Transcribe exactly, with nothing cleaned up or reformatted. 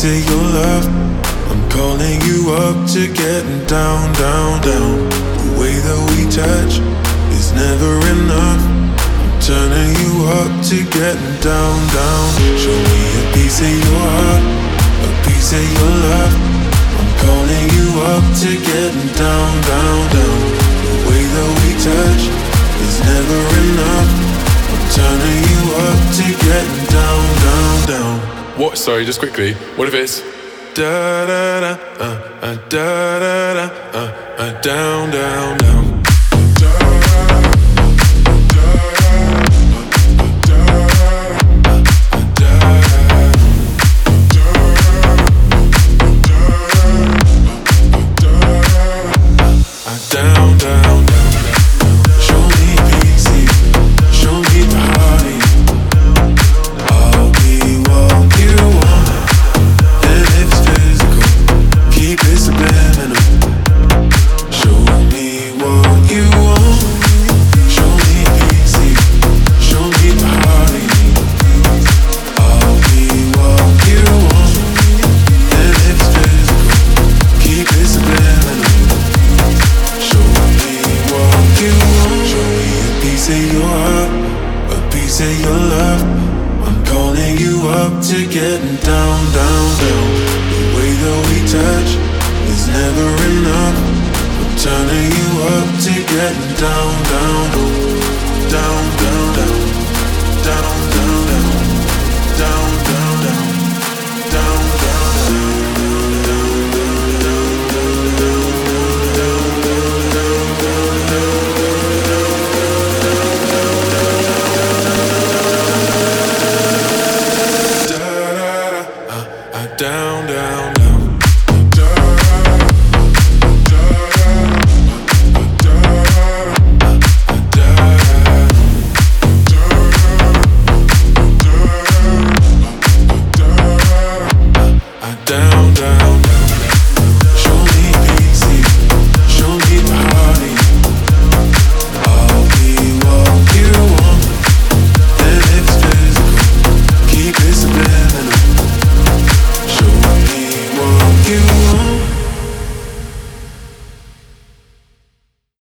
piece of your love. I'm calling you up to getting down, down, down. The way that we touch is never enough. I'm turning you up to getting down, down. Show me a piece of your heart, a piece of your love. I'm calling you up to getting down, down, down. The way that we touch is never enough. I'm turning you up to getting down, down, down. What? Sorry, just quickly. What if it's da da da uh uh da da da uh uh down, down, down. Down, down, down. Show me easy, show me the party. I'll be what you want, and if it's physical, keep it subliminal. Show me what you want, show me easy, show me the party. I'll be what you want, and if it's physical, keep it subliminal. Show me what you want. Show me a piece of your heart, a piece of your love. I'm calling you up to getting down, down, down. The way that we touch is never enough. I'm turning you up to getting down, down, down, down, down, down, down, down, down, down, down, down, down, down, down.